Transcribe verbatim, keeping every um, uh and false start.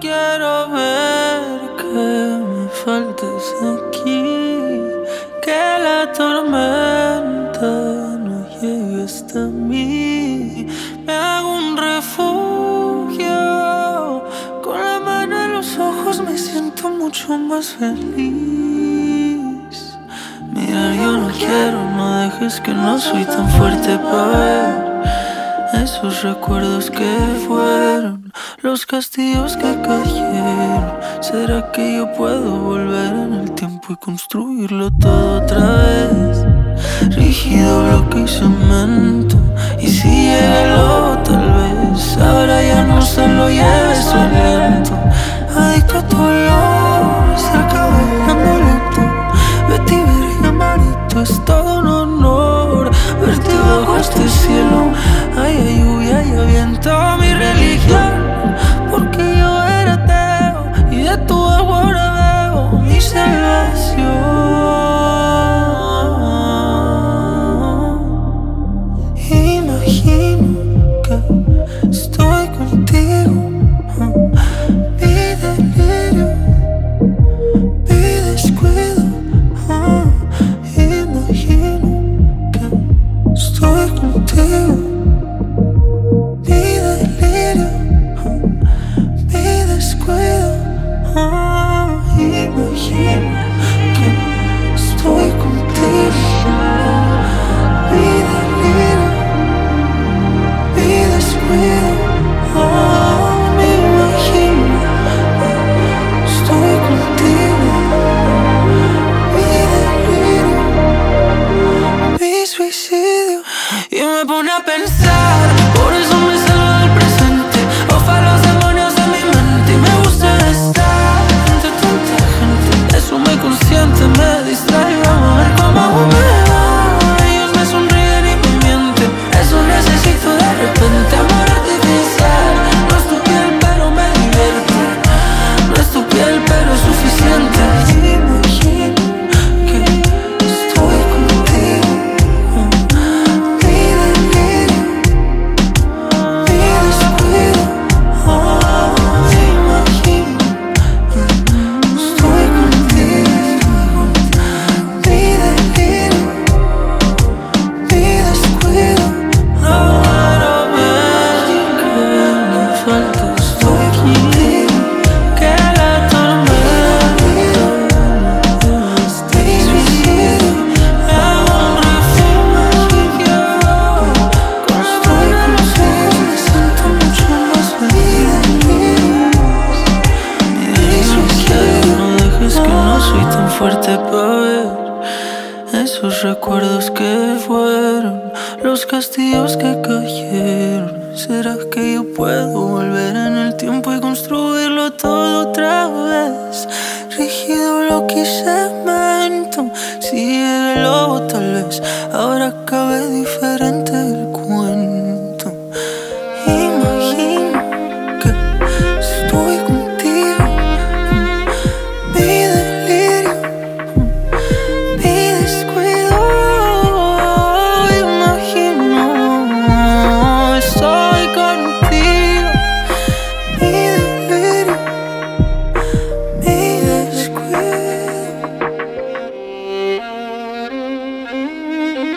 quiero ver que me faltes aquí, que la tormenta no llegue hasta mí. Me hago un refugio, con la mano en los ojos me siento mucho más feliz. Mira, yo no quiero, no dejes que no soy tan fuerte para ver esos recuerdos que fueron, los castillos que cayeron. ¿Será que yo puedo volver en el tiempo y construirlo todo otra vez? Rígido, bloque y cemento. Y si llega el lobo tal vez, ahora ya no se lo lleves su aliento. Adicto a tu olor, se acaba el amuleto. Vete y ver y amarito, es todo un honor verte bajo este cielo. Haya lluvia, haya viento, mi religión, porque yo era ateo y de tu agua ahora veo mi salvación. Imagino que estoy contigo, mi delirio, mi descuido. Imagino que estoy contigo, mi delirio, mi descuido. Imagino que estoy contigo, mi delirio, mi descuido. Me imagino, estoy contigo, mi delirio, mi suicidio. Y me pone a pensar, por eso me salgo del presente. Ofa los demonios de mi mente y me gusta estar entre tanta gente. Eso me consciente, me distrae. Vamos a ver cómo me va. Ellos me sonríen y me mienten. Eso necesito de repente. Amor artificial. No es tu piel pero me divierte. No es tu piel pero es suficiente. Imagino que estoy contigo, mi delirio, mi descuido. Imagino estoy contigo, mi delirio, mi descuido. Ahora ves que me falta, estoy contigo, que la tormenta mi suicidio. Me hago un refugio, estoy contigo, me siento mucho más feliz. Mira, yo no quiero, no dejes que no soy tan fuerte para ver esos recuerdos que fueron, los castillos que cayeron. ¿Será que yo puedo volver en el tiempo y construirlo todo otra vez? Rígido, bloque y cemento. Si llega el lobo tal vez, ahora